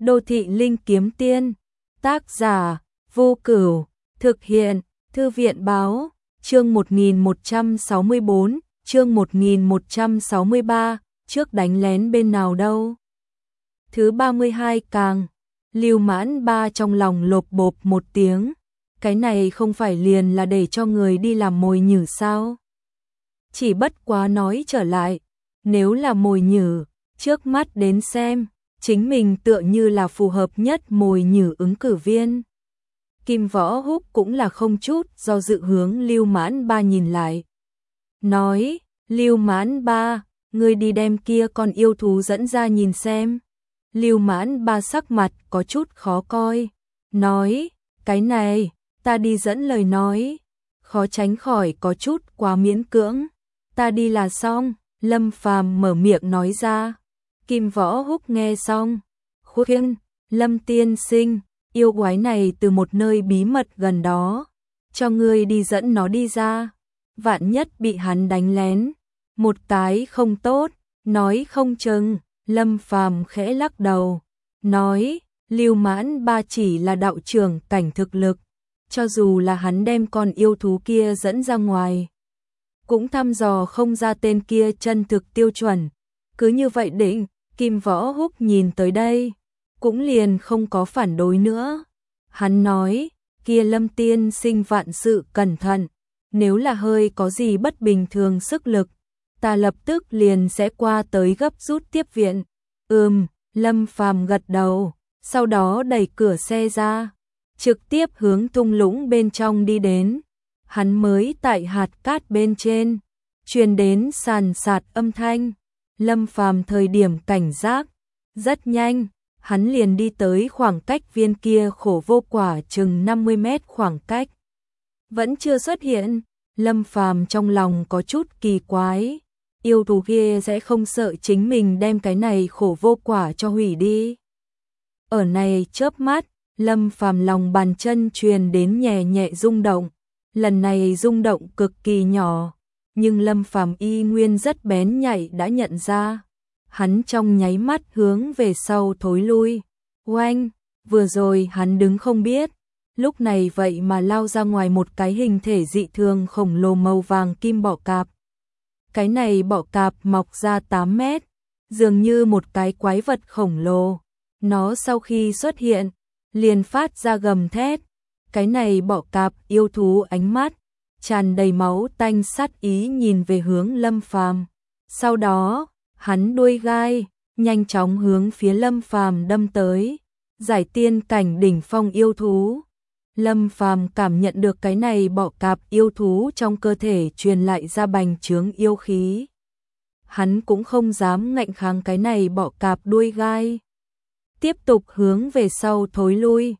Đô thị linh kiếm tiên. Tác giả Vô Cửu. Thực hiện Thư viện báo. Chương 1164, chương 1163, trước đánh lén bên nào đâu. Thứ 32 càng. Lưu Mãn Ba trong lòng lộp bộp một tiếng. Cái này không phải liền là để cho người đi làm mồi nhử sao? Chỉ bất quá nói trở lại, nếu là mồi nhử, trước mắt đến xem, chính mình tựa như là phù hợp nhất mồi nhử ứng cử viên. Kim Võ Húc cũng là không chút do dự hướng Lưu Mãn Ba nhìn lại. Nói, Lưu Mãn Ba, ngươi đi đem kia con yêu thú dẫn ra nhìn xem. Lưu Mãn Ba sắc mặt có chút khó coi. Nói, cái này, ta đi dẫn lời nói. Khó tránh khỏi có chút quá miễn cưỡng. Ta đi là xong, Lâm Phàm mở miệng nói ra. Kim Võ Húc nghe xong. Khuyên, Lâm tiên sinh, yêu quái này từ một nơi bí mật gần đó. Cho ngươi đi dẫn nó đi ra. Vạn nhất bị hắn đánh lén. Một cái không tốt, nói không chừng. Lâm Phàm khẽ lắc đầu. Nói, Lưu Mãn Ba chỉ là đạo trưởng cảnh thực lực. Cho dù là hắn đem con yêu thú kia dẫn ra ngoài, cũng thăm dò không ra tên kia chân thực tiêu chuẩn. Cứ như vậy định, Kim Võ Húc nhìn tới đây, cũng liền không có phản đối nữa. Hắn nói, kia Lâm tiên sinh vạn sự cẩn thận, nếu là hơi có gì bất bình thường sức lực, ta lập tức liền sẽ qua tới gấp rút tiếp viện. Lâm Phàm gật đầu, sau đó đẩy cửa xe ra, trực tiếp hướng thung lũng bên trong đi đến. Hắn mới tại hạt cát bên trên, truyền đến sàn sạt âm thanh. Lâm Phàm thời điểm cảnh giác, rất nhanh, hắn liền đi tới khoảng cách viên kia khổ vô quả chừng 50 mét khoảng cách. Vẫn chưa xuất hiện, Lâm Phàm trong lòng có chút kỳ quái. Yêu thú kia sẽ không sợ chính mình đem cái này khổ vô quả cho hủy đi. Ở này chớp mắt, Lâm Phàm lòng bàn chân truyền đến nhẹ nhẹ rung động. Lần này rung động cực kỳ nhỏ, nhưng Lâm Phàm y nguyên rất bén nhạy đã nhận ra. Hắn trong nháy mắt hướng về sau thối lui. Oanh, vừa rồi hắn đứng không biết, lúc này vậy mà lao ra ngoài một cái hình thể dị thường khổng lồ màu vàng kim bọ cạp. Cái này bọ cạp mọc ra 8 mét, dường như một cái quái vật khổng lồ. Nó sau khi xuất hiện, liền phát ra gầm thét. Cái này bọ cạp yêu thú ánh mắt tràn đầy máu tanh sát ý nhìn về hướng Lâm Phàm. Sau đó, hắn đuôi gai nhanh chóng hướng phía Lâm Phàm đâm tới. Giải tiên cảnh đỉnh phong yêu thú. Lâm Phàm cảm nhận được cái này bọ cạp yêu thú trong cơ thể truyền lại ra bành trướng yêu khí. Hắn cũng không dám ngạnh kháng cái này bọ cạp đuôi gai. Tiếp tục hướng về sau thối lui.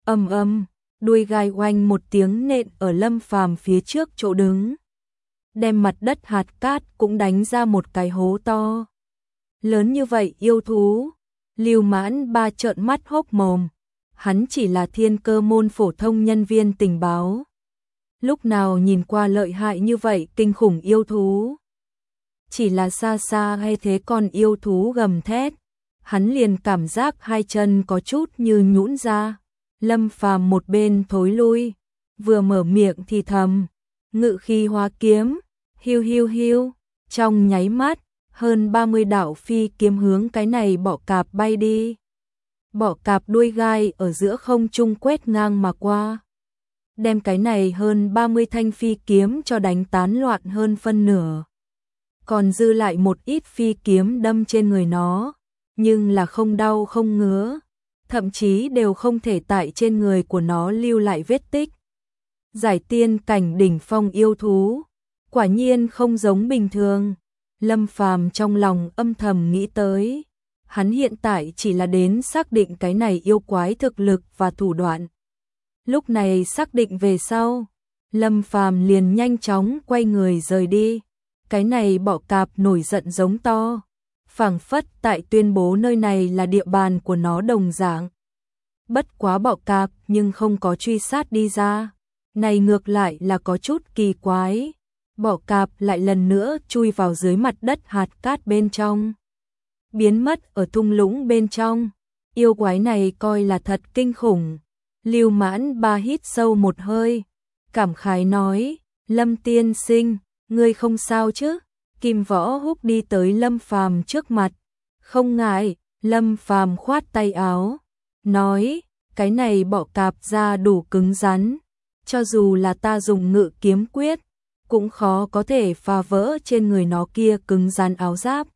Đuôi gai oanh một tiếng nện ở Lâm Phàm phía trước chỗ đứng. Đem mặt đất hạt cát cũng đánh ra một cái hố to. Lớn như vậy yêu thú. Lưu Mãn Ba trợn mắt hốc mồm. Hắn chỉ là thiên cơ môn phổ thông nhân viên tình báo. Lúc nào nhìn qua lợi hại như vậy kinh khủng yêu thú. Chỉ là xa xa hay thế con yêu thú gầm thét. Hắn liền cảm giác hai chân có chút như nhũn ra. Lâm Phàm một bên thối lui, vừa mở miệng thì thầm, ngự khí hóa kiếm, hiu hiu hiu, trong nháy mắt, hơn 30 đạo phi kiếm hướng cái này bọ cạp bay đi. Bọ cạp đuôi gai ở giữa không trung quét ngang mà qua, đem cái này hơn 30 thanh phi kiếm cho đánh tán loạn hơn phân nửa. Còn dư lại một ít phi kiếm đâm trên người nó, nhưng là không đau không ngứa. Thậm chí đều không thể tại trên người của nó lưu lại vết tích. Giải tiên cảnh đỉnh phong yêu thú, quả nhiên không giống bình thường. Lâm Phàm trong lòng âm thầm nghĩ tới. Hắn hiện tại chỉ là đến xác định cái này yêu quái thực lực và thủ đoạn. Lúc này xác định về sau, Lâm Phàm liền nhanh chóng quay người rời đi. Cái này bọ cạp nổi giận giống to. Phảng phất tại tuyên bố nơi này là địa bàn của nó đồng dạng. Bất quá bọ cạp nhưng không có truy sát đi ra. Này ngược lại là có chút kỳ quái. Bọ cạp lại lần nữa chui vào dưới mặt đất hạt cát bên trong. Biến mất ở thung lũng bên trong. Yêu quái này coi là thật kinh khủng. Lưu Mãn Ba hít sâu một hơi, cảm khái nói, Lâm tiên sinh, ngươi không sao chứ? Kim Võ Húc đi tới Lâm Phàm trước mặt, không ngại. Lâm Phàm khoát tay áo, nói, cái này bọ cạp da đủ cứng rắn, cho dù là ta dùng ngự kiếm quyết, cũng khó có thể phá vỡ trên người nó kia cứng rắn áo giáp.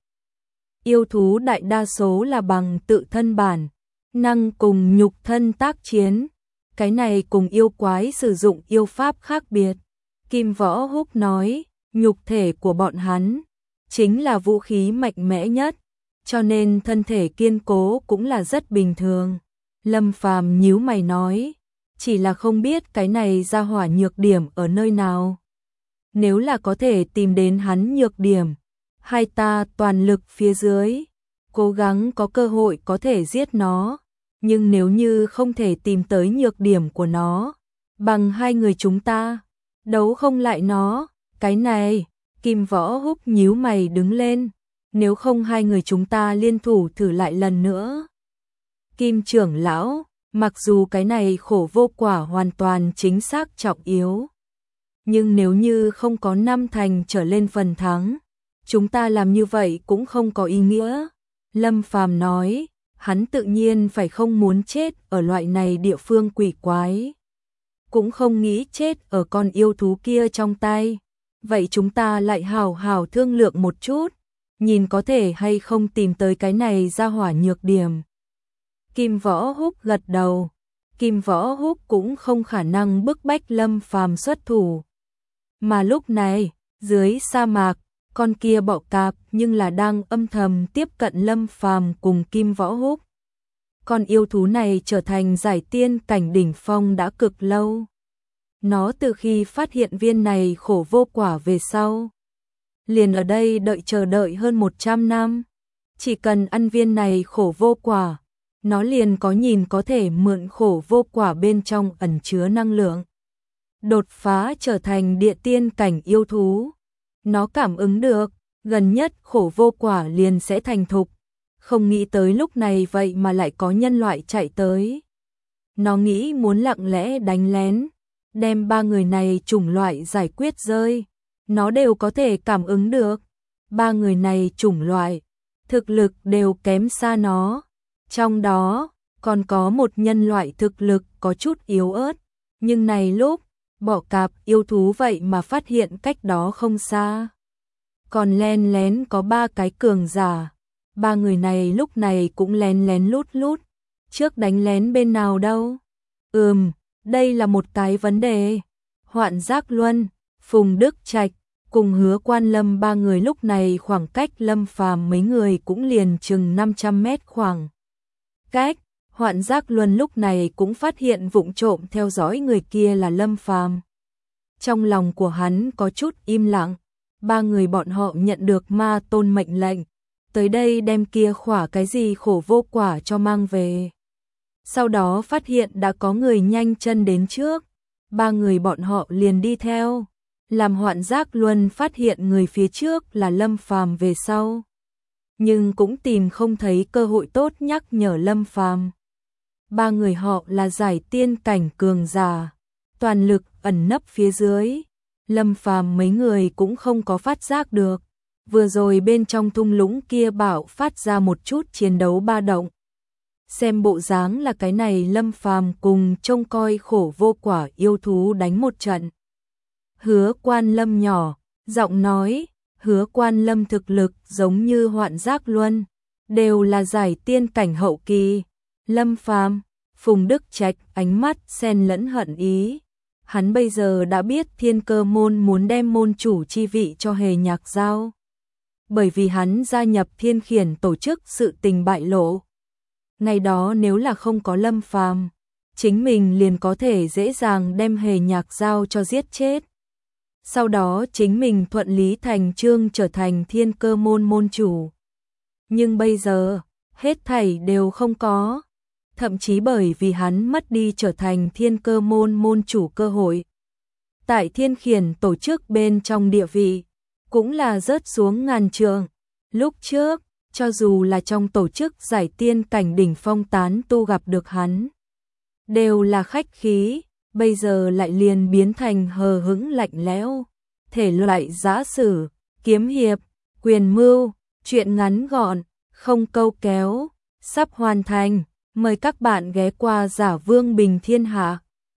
Yêu thú đại đa số là bằng tự thân bản năng cùng nhục thân tác chiến, cái này cùng yêu quái sử dụng yêu pháp khác biệt. Kim Võ Húc nói, nhục thể của bọn hắn chính là vũ khí mạnh mẽ nhất, cho nên thân thể kiên cố cũng là rất bình thường. Lâm Phàm nhíu mày nói, chỉ là không biết cái này ra hỏa nhược điểm ở nơi nào. Nếu là có thể tìm đến hắn nhược điểm, hai ta toàn lực phía dưới, cố gắng có cơ hội có thể giết nó. Nhưng nếu như không thể tìm tới nhược điểm của nó, bằng hai người chúng ta, đấu không lại nó, cái này, Kim Võ Húc nhíu mày đứng lên, nếu không hai người chúng ta liên thủ thử lại lần nữa. Kim trưởng lão, mặc dù cái này khổ vô quả hoàn toàn chính xác trọng yếu, nhưng nếu như không có 5 thành trở lên phần thắng, chúng ta làm như vậy cũng không có ý nghĩa. Lâm Phàm nói, hắn tự nhiên phải không muốn chết ở loại này địa phương quỷ quái, cũng không nghĩ chết ở con yêu thú kia trong tay. Vậy chúng ta lại hào hào thương lượng một chút, nhìn có thể hay không tìm tới cái này ra hỏa nhược điểm. Kim Võ Húc gật đầu, Kim Võ Húc cũng không khả năng bức bách Lâm Phàm xuất thủ. Mà lúc này, dưới sa mạc, con kia bọ cạp nhưng là đang âm thầm tiếp cận Lâm Phàm cùng Kim Võ Húc. Con yêu thú này trở thành giải tiên cảnh đỉnh phong đã cực lâu. Nó từ khi phát hiện viên này khổ vô quả về sau, liền ở đây chờ đợi hơn 100 năm. Chỉ cần ăn viên này khổ vô quả, nó liền có nhìn có thể mượn khổ vô quả bên trong ẩn chứa năng lượng, đột phá trở thành địa tiên cảnh yêu thú. Nó cảm ứng được, gần nhất khổ vô quả liền sẽ thành thục. Không nghĩ tới lúc này vậy mà lại có nhân loại chạy tới. Nó nghĩ muốn lặng lẽ đánh lén, đem 3 người này chủng loại giải quyết rơi. Nó đều có thể cảm ứng được. 3 người này chủng loại, thực lực đều kém xa nó. Trong đó, còn có một nhân loại thực lực có chút yếu ớt. Nhưng này lúc, bọ cạp yêu thú vậy mà phát hiện cách đó không xa. Còn len lén có 3 cái cường giả. 3 người này lúc này cũng lén lén lút lút. Trước đánh lén bên nào đâu? Đây là một cái vấn đề. Hoạn Giác Luân, Phùng Đức Trạch cùng Hứa Quan Lâm 3 người lúc này khoảng cách Lâm Phàm mấy người cũng liền chừng 500 mét khoảng cách. Hoạn Giác Luân lúc này cũng phát hiện vụng trộm theo dõi người kia là Lâm Phàm. Trong lòng của hắn có chút im lặng. 3 người bọn họ nhận được ma tôn mệnh lệnh, tới đây đem kia khỏa cái gì khổ vô quả cho mang về. Sau đó phát hiện đã có người nhanh chân đến trước, 3 người bọn họ liền đi theo, làm Hoạn Giác Luân phát hiện người phía trước là Lâm Phàm về sau. Nhưng cũng tìm không thấy cơ hội tốt nhắc nhở Lâm Phàm. 3 người họ là giải tiên cảnh cường giả, toàn lực ẩn nấp phía dưới. Lâm Phàm mấy người cũng không có phát giác được. Vừa rồi bên trong thung lũng kia bạo phát ra một chút chiến đấu ba động. Xem bộ dáng là cái này Lâm Phàm cùng trông coi khổ vô quả yêu thú đánh một trận. Hứa Quan Lâm nhỏ, giọng nói, Hứa Quan Lâm thực lực giống như Hoạn Giác Luân, đều là giải tiên cảnh hậu kỳ. Lâm Phàm, Phùng Đức Trạch ánh mắt xen lẫn hận ý. Hắn bây giờ đã biết Thiên Cơ môn muốn đem môn chủ chi vị cho Hề Nhạc Giao. Bởi vì hắn gia nhập Thiên Khiển tổ chức sự tình bại lộ. Ngày đó nếu là không có Lâm Phàm, chính mình liền có thể dễ dàng đem Hề Nhạc Giao cho giết chết. Sau đó chính mình thuận lý thành chương trở thành Thiên Cơ môn môn chủ. Nhưng bây giờ, hết thảy đều không có. Thậm chí bởi vì hắn mất đi trở thành Thiên Cơ môn môn chủ cơ hội. Tại Thiên Khiển tổ chức bên trong địa vị, cũng là rớt xuống ngàn trượng. Lúc trước, cho dù là trong tổ chức giải tiên cảnh đỉnh phong tán tu gặp được hắn, đều là khách khí, bây giờ lại liền biến thành hờ hững lạnh lẽo. Thể loại giã sử, kiếm hiệp, quyền mưu, truyện ngắn gọn, không câu kéo, sắp hoàn thành, mời các bạn ghé qua Giả Vương Bình Thiên Hạ.